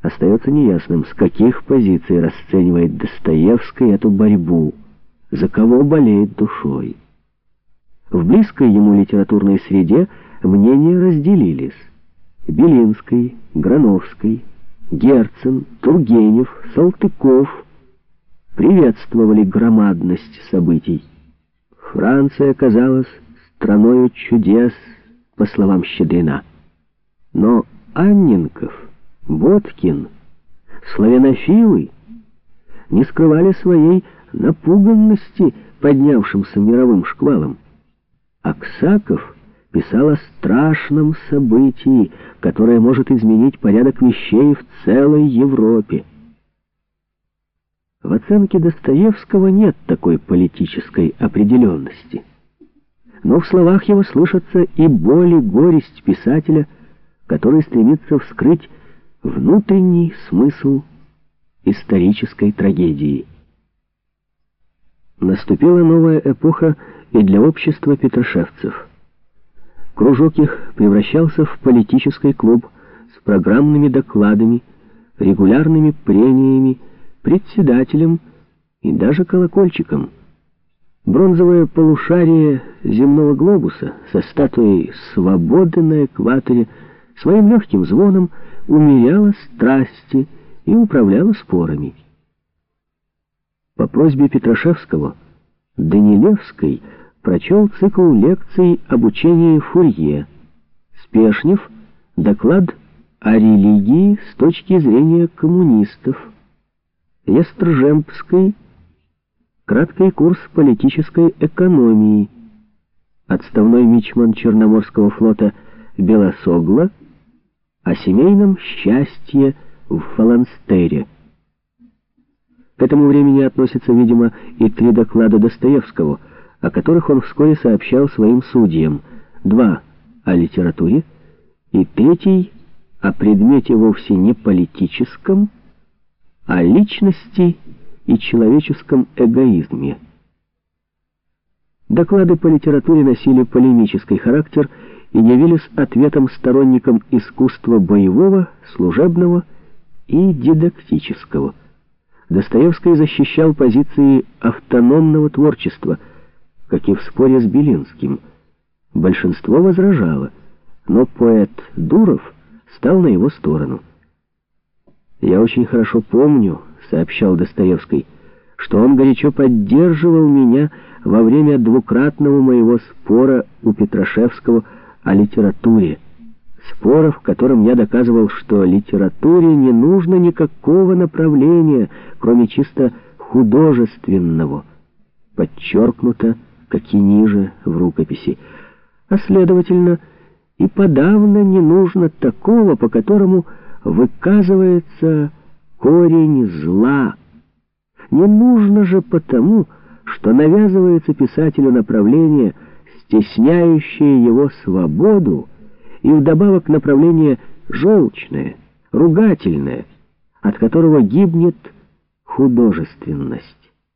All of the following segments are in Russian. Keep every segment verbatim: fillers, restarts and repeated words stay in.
Остается неясным, с каких позиций расценивает Достоевский эту борьбу, за кого болеет душой. В близкой ему литературной среде мнения разделились. Белинский, Грановский, Герцен, Тургенев, Салтыков приветствовали громадность событий. Франция казалась страною чудес, по словам Щедрина. Но Анненков, Боткин, славянофилы не скрывали своей напуганности поднявшимся мировым шквалом. Аксаков писал о страшном событии, которое может изменить порядок вещей в целой Европе. В оценке Достоевского нет такой политической определенности. Но в словах его слышатся и боль, и горесть писателя, который стремится вскрыть внутренний смысл исторической трагедии. Наступила новая эпоха и для общества петрошевцев. Кружок их превращался в политический клуб с программными докладами, регулярными прениями, председателем и даже колокольчиком. Бронзовое полушарие земного глобуса со статуей свободы на экваторе своим легким звоном умеряло страсти и управляло спорами. По просьбе Петрашевского Данилевский прочел цикл лекций об учении Фурье, Спешнев — доклад о религии с точки зрения коммунистов, Естржемский — краткий курс политической экономии, отставной мичман Черноморского флота Белосогло о семейном счастье в Фаланстере. К этому времени относятся, видимо, и три доклада Достоевского, о которых он вскоре сообщал своим судьям: два о литературе и третий о предмете вовсе не политическом, о личности и человеческом эгоизме. Доклады по литературе носили полемический характер и явились ответом сторонникам искусства боевого, служебного и дидактического. Достоевский защищал позиции автономного творчества, как и в споре с Белинским. Большинство возражало, но поэт Дуров стал на его сторону. «Я очень хорошо помню, — сообщал Достоевский, — что он горячо поддерживал меня во время двукратного моего спора у Петрашевского о литературе, спора, в котором я доказывал, что литературе не нужно никакого направления, кроме чисто художественного, подчеркнуто, как и ниже в рукописи, а следовательно, и подавно не нужно такого, по которому выказывается корень зла. Не нужно же потому, что навязывается писателю направление, стесняющее его свободу, и вдобавок направление желчное, ругательное, от которого гибнет художественность.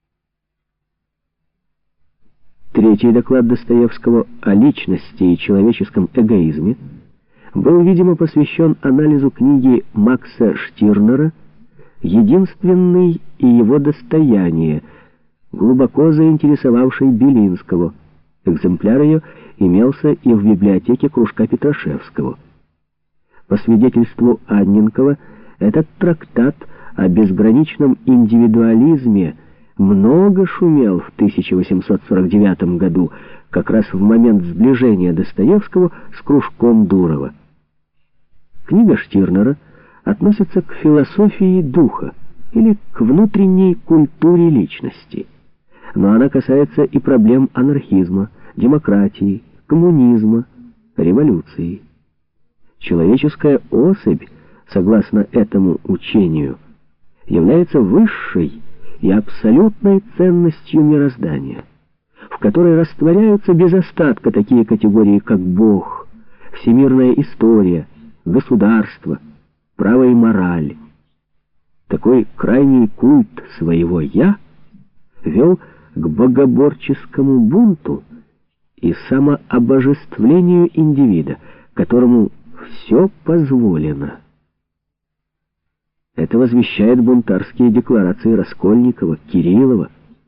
Третий доклад Достоевского о личности и человеческом эгоизме был, видимо, посвящен анализу книги Макса Штирнера «Единственный и его достояние», глубоко заинтересовавшей Белинского. Экземпляр ее имелся и в библиотеке кружка Петрашевского. По свидетельству Анненкова, этот трактат о безграничном индивидуализме много шумел в тысяча восемьсот сорок девятом году, как раз в момент сближения Достоевского с кружком Дурова. Книга Штирнера относится к философии духа или к внутренней культуре личности, но она касается и проблем анархизма, демократии, коммунизма, революции. Человеческая особь, согласно этому учению, является высшей и абсолютной ценностью мироздания, в которой растворяются без остатка такие категории, как Бог, всемирная история, государство, право и мораль. Такой крайний культ своего «я» вел к богоборческому бунту и самообожествлению индивида, которому все позволено. Это возвещает бунтарские декларации Раскольникова, Кириллова.